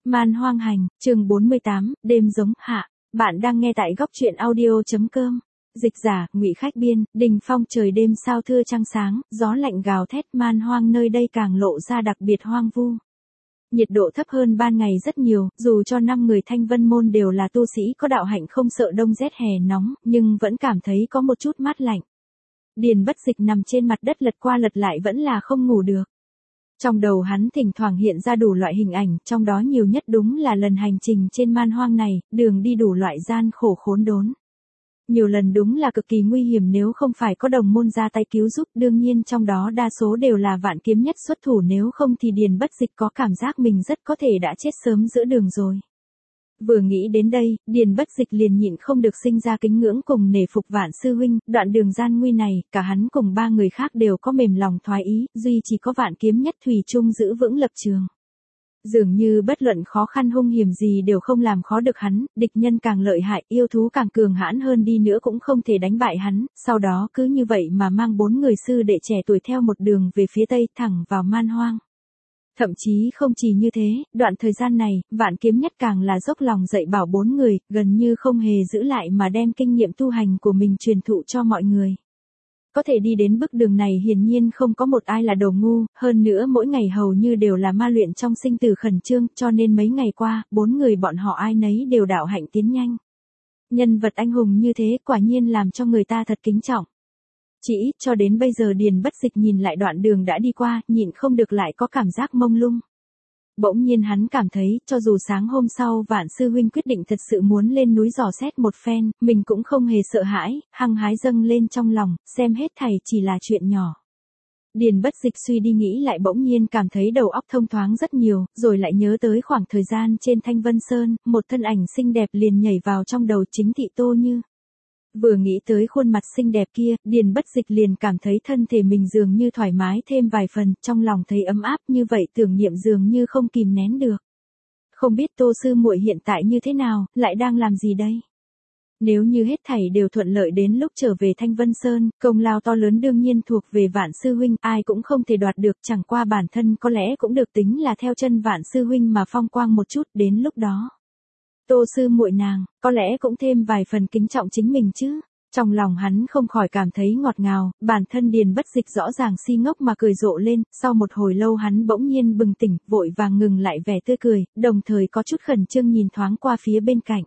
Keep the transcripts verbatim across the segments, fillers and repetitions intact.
Man hoang hành, chương bốn mươi tám, đêm giống hạ. Bạn đang nghe tại góc truyện audio.com. Dịch giả, Ngụy Khách biên, Đình Phong. Trời đêm sao thưa trăng sáng, gió lạnh gào thét, man hoang nơi đây càng lộ ra đặc biệt hoang vu. Nhiệt độ thấp hơn ban ngày rất nhiều, dù cho năm người Thanh Vân môn đều là tu sĩ có đạo hạnh không sợ đông rét hè nóng, nhưng vẫn cảm thấy có một chút mát lạnh. Điền Bất Dịch nằm trên mặt đất lật qua lật lại vẫn là không ngủ được. Trong đầu hắn thỉnh thoảng hiện ra đủ loại hình ảnh, trong đó nhiều nhất đúng là lần hành trình trên man hoang này, đường đi đủ loại gian khổ khốn đốn. Nhiều lần đúng là cực kỳ nguy hiểm nếu không phải có đồng môn ra tay cứu giúp, đương nhiên trong đó đa số đều là Vạn Kiếm Nhất xuất thủ, nếu không thì Điền Bất Dịch có cảm giác mình rất có thể đã chết sớm giữa đường rồi. Vừa nghĩ đến đây, Điền Bất Dịch liền nhịn không được sinh ra kính ngưỡng cùng nể phục Vạn sư huynh, đoạn đường gian nguy này, cả hắn cùng ba người khác đều có mềm lòng thoái ý, duy chỉ có Vạn Kiếm Nhất thủy chung giữ vững lập trường. Dường như bất luận khó khăn hung hiểm gì đều không làm khó được hắn, địch nhân càng lợi hại, yêu thú càng cường hãn hơn đi nữa cũng không thể đánh bại hắn, sau đó cứ như vậy mà mang bốn người sư đệ trẻ tuổi theo một đường về phía tây thẳng vào man hoang. Thậm chí không chỉ như thế, đoạn thời gian này, Vạn Kiếm Nhất càng là dốc lòng dạy bảo bốn người, gần như không hề giữ lại mà đem kinh nghiệm tu hành của mình truyền thụ cho mọi người. Có thể đi đến bước đường này hiển nhiên không có một ai là đồ ngu, hơn nữa mỗi ngày hầu như đều là ma luyện trong sinh tử khẩn trương, cho nên mấy ngày qua, bốn người bọn họ ai nấy đều đạo hạnh tiến nhanh. Nhân vật anh hùng như thế quả nhiên làm cho người ta thật kính trọng. Chỉ ít cho đến bây giờ Điền Bất Dịch nhìn lại đoạn đường đã đi qua, nhịn không được lại có cảm giác mông lung. Bỗng nhiên hắn cảm thấy, cho dù sáng hôm sau Vạn sư huynh quyết định thật sự muốn lên núi dò xét một phen, mình cũng không hề sợ hãi, hăng hái dâng lên trong lòng, xem hết thảy chỉ là chuyện nhỏ. Điền Bất Dịch suy đi nghĩ lại bỗng nhiên cảm thấy đầu óc thông thoáng rất nhiều, rồi lại nhớ tới khoảng thời gian trên Thanh Vân Sơn, một thân ảnh xinh đẹp liền nhảy vào trong đầu, chính thị Tô Như. Vừa nghĩ tới khuôn mặt xinh đẹp kia, Điền Bất Dịch liền cảm thấy thân thể mình dường như thoải mái thêm vài phần, trong lòng thấy ấm áp, như vậy tưởng niệm dường như không kìm nén được. Không biết Tô sư muội hiện tại như thế nào, lại đang làm gì đây? Nếu như hết thảy đều thuận lợi đến lúc trở về Thanh Vân Sơn, công lao to lớn đương nhiên thuộc về Vạn sư huynh, ai cũng không thể đoạt được, chẳng qua bản thân có lẽ cũng được tính là theo chân Vạn sư huynh mà phong quang một chút, đến lúc đó Tô sư muội nàng, có lẽ cũng thêm vài phần kính trọng chính mình chứ. Trong lòng hắn không khỏi cảm thấy ngọt ngào, bản thân Điền Bất Dịch rõ ràng si ngốc mà cười rộ lên, sau một hồi lâu hắn bỗng nhiên bừng tỉnh, vội vàng ngừng lại vẻ tươi cười, đồng thời có chút khẩn trương nhìn thoáng qua phía bên cạnh.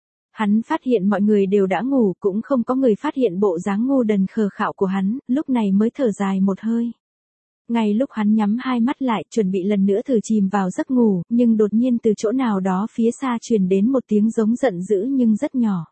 Hắn phát hiện mọi người đều đã ngủ, cũng không có người phát hiện bộ dáng ngu đần khờ khạo của hắn, lúc này mới thở dài một hơi. Ngay lúc hắn nhắm hai mắt lại, chuẩn bị lần nữa thử chìm vào giấc ngủ, nhưng đột nhiên từ chỗ nào đó phía xa truyền đến một tiếng giống giận dữ nhưng rất nhỏ.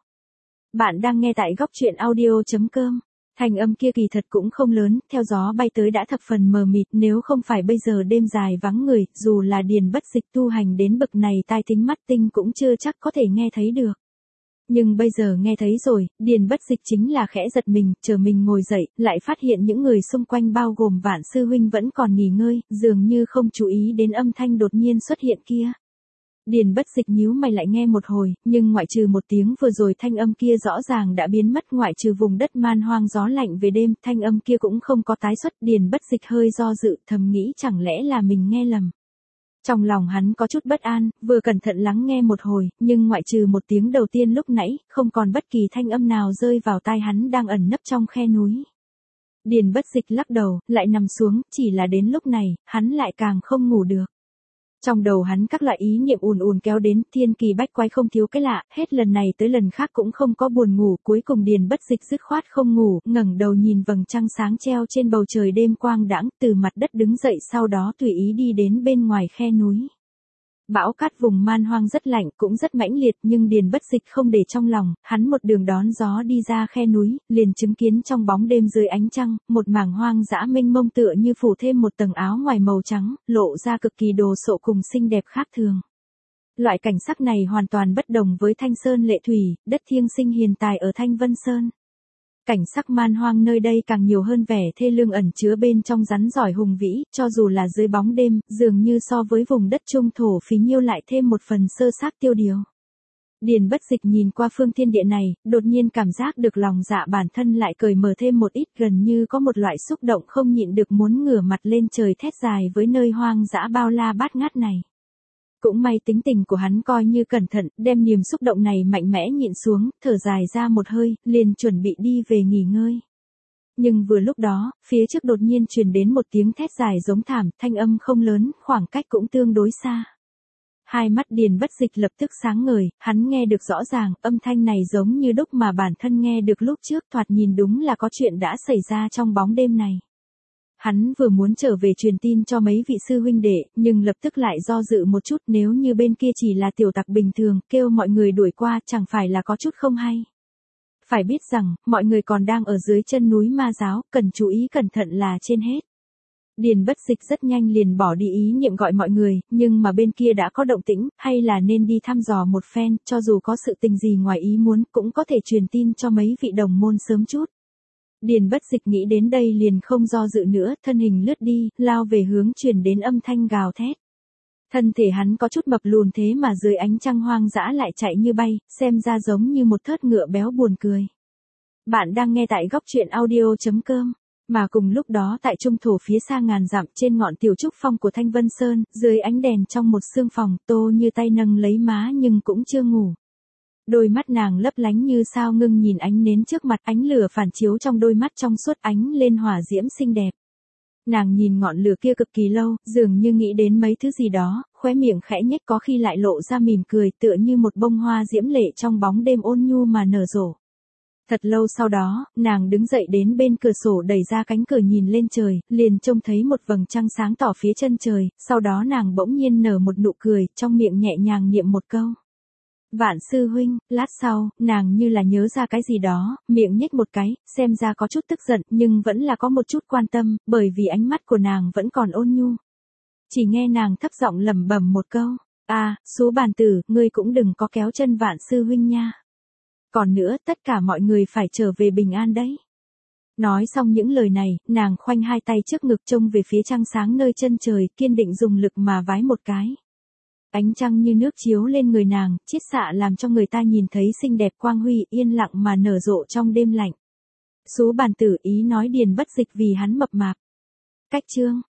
Bạn đang nghe tại góc truyện audio.com. Thanh âm kia kỳ thật cũng không lớn, theo gió bay tới đã thập phần mờ mịt, nếu không phải bây giờ đêm dài vắng người, dù là Điền Bất Dịch tu hành đến bậc này tai tính mắt tinh cũng chưa chắc có thể nghe thấy được. Nhưng bây giờ nghe thấy rồi, Điền Bất Dịch chính là khẽ giật mình, chờ mình ngồi dậy, lại phát hiện những người xung quanh bao gồm Vạn sư huynh vẫn còn nghỉ ngơi, dường như không chú ý đến âm thanh đột nhiên xuất hiện kia. Điền Bất Dịch nhíu mày lại nghe một hồi, nhưng ngoại trừ một tiếng vừa rồi thanh âm kia rõ ràng đã biến mất, ngoại trừ vùng đất man hoang gió lạnh về đêm, thanh âm kia cũng không có tái xuất. Điền Bất Dịch hơi do dự, thầm nghĩ chẳng lẽ là mình nghe lầm. Trong lòng hắn có chút bất an, vừa cẩn thận lắng nghe một hồi, nhưng ngoại trừ một tiếng đầu tiên lúc nãy, không còn bất kỳ thanh âm nào rơi vào tai hắn đang ẩn nấp trong khe núi. Điền Bất Dịch lắc đầu, lại nằm xuống, chỉ là đến lúc này, hắn lại càng không ngủ được. Trong đầu hắn các loại ý niệm ùn ùn kéo đến, thiên kỳ bách quái không thiếu cái lạ, hết lần này tới lần khác cũng không có buồn ngủ, cuối cùng Điền Bất Dịch dứt khoát không ngủ, ngẩng đầu nhìn vầng trăng sáng treo trên bầu trời đêm quang đãng, từ mặt đất đứng dậy, sau đó tùy ý đi đến bên ngoài khe núi. Bão cát vùng man hoang rất lạnh, cũng rất mãnh liệt, nhưng Điền Bất Dịch không để trong lòng, hắn một đường đón gió đi ra khe núi, liền chứng kiến trong bóng đêm dưới ánh trăng, một mảng hoang dã mênh mông tựa như phủ thêm một tầng áo ngoài màu trắng, lộ ra cực kỳ đồ sộ cùng xinh đẹp khác thường. Loại cảnh sắc này hoàn toàn bất đồng với Thanh Sơn Lệ Thủy, đất thiêng sinh hiền tài ở Thanh Vân Sơn. Cảnh sắc man hoang nơi đây càng nhiều hơn vẻ thê lương ẩn chứa bên trong rắn rỏi hùng vĩ, cho dù là dưới bóng đêm, dường như so với vùng đất trung thổ phí nhiêu lại thêm một phần sơ xác tiêu điều. Điền Bất Dịch nhìn qua phương thiên địa này, đột nhiên cảm giác được lòng dạ bản thân lại cởi mở thêm một ít, gần như có một loại xúc động không nhịn được muốn ngửa mặt lên trời thét dài với nơi hoang dã bao la bát ngát này. Cũng may tính tình của hắn coi như cẩn thận, đem niềm xúc động này mạnh mẽ nhịn xuống, thở dài ra một hơi, liền chuẩn bị đi về nghỉ ngơi. Nhưng vừa lúc đó, phía trước đột nhiên truyền đến một tiếng thét dài giống thảm, thanh âm không lớn, khoảng cách cũng tương đối xa. Hai mắt Điền Bất Dịch lập tức sáng ngời, hắn nghe được rõ ràng, âm thanh này giống như đúc mà bản thân nghe được lúc trước, thoạt nhìn đúng là có chuyện đã xảy ra trong bóng đêm này. Hắn vừa muốn trở về truyền tin cho mấy vị sư huynh đệ, nhưng lập tức lại do dự một chút, nếu như bên kia chỉ là tiểu tặc bình thường, kêu mọi người đuổi qua chẳng phải là có chút không hay. Phải biết rằng, mọi người còn đang ở dưới chân núi ma giáo, cần chú ý cẩn thận là trên hết. Điền Bất Dịch rất nhanh liền bỏ đi ý niệm gọi mọi người, nhưng mà bên kia đã có động tĩnh, hay là nên đi thăm dò một phen, cho dù có sự tình gì ngoài ý muốn, cũng có thể truyền tin cho mấy vị đồng môn sớm chút. Điền Bất Dịch nghĩ đến đây liền không do dự nữa, thân hình lướt đi, lao về hướng truyền đến âm thanh gào thét. Thân thể hắn có chút mập lùn thế mà dưới ánh trăng hoang dã lại chạy như bay, xem ra giống như một thớt ngựa béo buồn cười. Bạn đang nghe tại góc truyện audio chấm com. Mà cùng lúc đó tại trung thổ phía xa ngàn dặm trên ngọn tiểu trúc phong của Thanh Vân Sơn, dưới ánh đèn trong một sương phòng, Tô Như tay nâng lấy má nhưng cũng chưa ngủ. Đôi mắt nàng lấp lánh như sao ngưng nhìn ánh nến trước mặt, ánh lửa phản chiếu trong đôi mắt trong suốt ánh lên hỏa diễm xinh đẹp. Nàng nhìn ngọn lửa kia cực kỳ lâu, dường như nghĩ đến mấy thứ gì đó, khóe miệng khẽ nhếch có khi lại lộ ra mỉm cười tựa như một bông hoa diễm lệ trong bóng đêm ôn nhu mà nở rộ. Thật lâu sau đó, nàng đứng dậy đến bên cửa sổ đẩy ra cánh cửa nhìn lên trời, liền trông thấy một vầng trăng sáng tỏ phía chân trời, sau đó nàng bỗng nhiên nở một nụ cười, trong miệng nhẹ nhàng niệm một câu. Vạn sư huynh, lát sau, nàng như là nhớ ra cái gì đó, miệng nhếch một cái, xem ra có chút tức giận, nhưng vẫn là có một chút quan tâm, bởi vì ánh mắt của nàng vẫn còn ôn nhu. Chỉ nghe nàng thấp giọng lẩm bẩm một câu, à, số bàn tử, ngươi cũng đừng có kéo chân vạn sư huynh nha. Còn nữa, tất cả mọi người phải trở về bình an đấy. Nói xong những lời này, nàng khoanh hai tay trước ngực trông về phía trăng sáng nơi chân trời, kiên định dùng lực mà vái một cái. Ánh trăng như nước chiếu lên người nàng, chiết xạ làm cho người ta nhìn thấy xinh đẹp quang huy, yên lặng mà nở rộ trong đêm lạnh. Số bàn tử ý nói Điền Bất Dịch vì hắn mập mạp. Cách chương